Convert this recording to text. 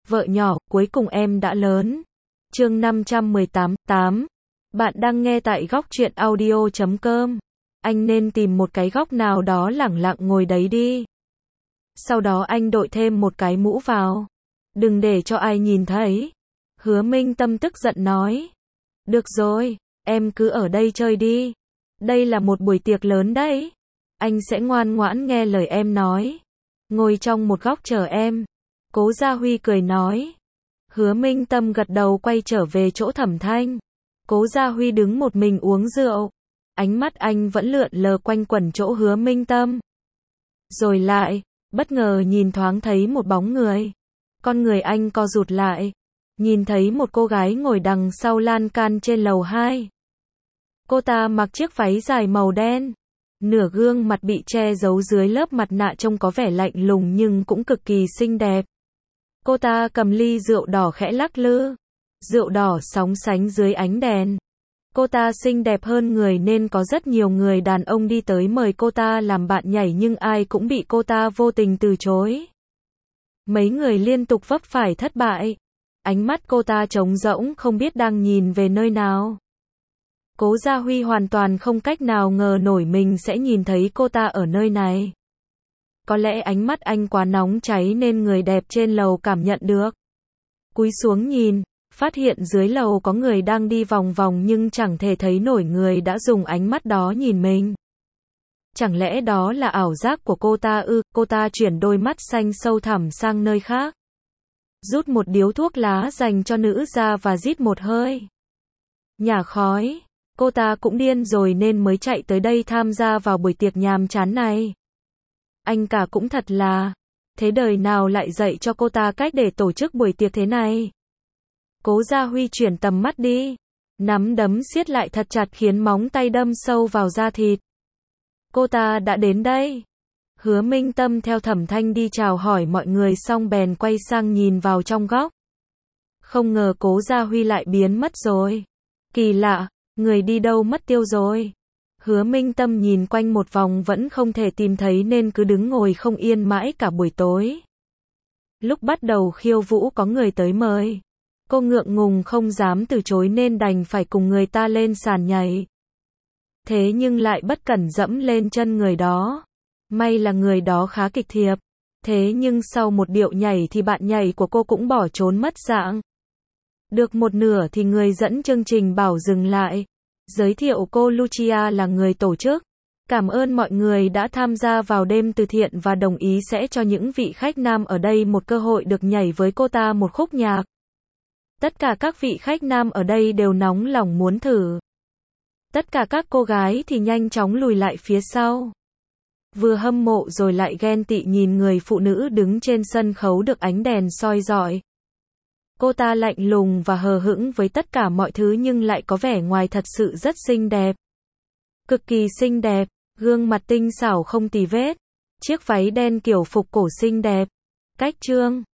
vợ nhỏ, cuối cùng em đã lớn. Chương 518, 8. Bạn đang nghe tại góc truyện audio.com. Anh nên tìm một cái góc nào đó lẳng lặng ngồi đấy đi. Sau đó anh đội thêm một cái mũ vào. Đừng để cho ai nhìn thấy. Hứa Minh Tâm tức giận nói. Được rồi, em cứ ở đây chơi đi. Đây là một buổi tiệc lớn đấy. Anh sẽ ngoan ngoãn nghe lời em nói. Ngồi trong một góc chờ em. Cố Gia Huy cười nói. Hứa Minh Tâm gật đầu quay trở về chỗ Thẩm Thanh. Cố Gia Huy đứng một mình uống rượu. Ánh mắt anh vẫn lượn lờ quanh quẩn chỗ Hứa Minh Tâm. Rồi lại, bất ngờ nhìn thoáng thấy một bóng người. Con người anh co rụt lại. Nhìn thấy một cô gái ngồi đằng sau lan can trên lầu 2. Cô ta mặc chiếc váy dài màu đen. Nửa gương mặt bị che giấu dưới lớp mặt nạ trông có vẻ lạnh lùng nhưng cũng cực kỳ xinh đẹp. Cô ta cầm ly rượu đỏ khẽ lắc lư. Rượu đỏ sóng sánh dưới ánh đèn. Cô ta xinh đẹp hơn người nên có rất nhiều người đàn ông đi tới mời cô ta làm bạn nhảy nhưng ai cũng bị cô ta vô tình từ chối. Mấy người liên tục vấp phải thất bại. Ánh mắt cô ta trống rỗng không biết đang nhìn về nơi nào. Cố Gia Huy hoàn toàn không cách nào ngờ nổi mình sẽ nhìn thấy cô ta ở nơi này. Có lẽ ánh mắt anh quá nóng cháy nên người đẹp trên lầu cảm nhận được. Cúi xuống nhìn, phát hiện dưới lầu có người đang đi vòng vòng nhưng chẳng thể thấy nổi người đã dùng ánh mắt đó nhìn mình. Chẳng lẽ đó là ảo giác của cô ta ư? Cô ta chuyển đôi mắt xanh sâu thẳm sang nơi khác. Rút một điếu thuốc lá dành cho nữ ra và rít một hơi. Nhả khói. Cô ta cũng điên rồi nên mới chạy tới đây tham gia vào buổi tiệc nhàm chán này. Anh cả cũng thật là. Thế đời nào lại dạy cho cô ta cách để tổ chức buổi tiệc thế này? Cố Gia Huy chuyển tầm mắt đi. Nắm đấm siết lại thật chặt khiến móng tay đâm sâu vào da thịt. Cô ta đã đến đây. Hứa Minh Tâm theo Thẩm Thanh đi chào hỏi mọi người xong bèn quay sang nhìn vào trong góc. Không ngờ Cố Gia Huy lại biến mất rồi. Kỳ lạ, người đi đâu mất tiêu rồi. Hứa Minh Tâm nhìn quanh một vòng vẫn không thể tìm thấy nên cứ đứng ngồi không yên mãi cả buổi tối. Lúc bắt đầu khiêu vũ có người tới mời. Cô ngượng ngùng không dám từ chối nên đành phải cùng người ta lên sàn nhảy. Thế nhưng lại bất cẩn dẫm lên chân người đó. May là người đó khá kịch thiệp. Thế nhưng sau một điệu nhảy thì bạn nhảy của cô cũng bỏ trốn mất dạng. Được một nửa thì người dẫn chương trình bảo dừng lại. Giới thiệu cô Lucia là người tổ chức. Cảm ơn mọi người đã tham gia vào đêm từ thiện và đồng ý sẽ cho những vị khách nam ở đây một cơ hội được nhảy với cô ta một khúc nhạc. Tất cả các vị khách nam ở đây đều nóng lòng muốn thử. Tất cả các cô gái thì nhanh chóng lùi lại phía sau. Vừa hâm mộ rồi lại ghen tị nhìn người phụ nữ đứng trên sân khấu được ánh đèn soi rọi. Cô ta lạnh lùng và hờ hững với tất cả mọi thứ nhưng lại có vẻ ngoài thật sự rất xinh đẹp. Cực kỳ xinh đẹp, gương mặt tinh xảo không tì vết. Chiếc váy đen kiểu phục cổ xinh đẹp. Cách trương,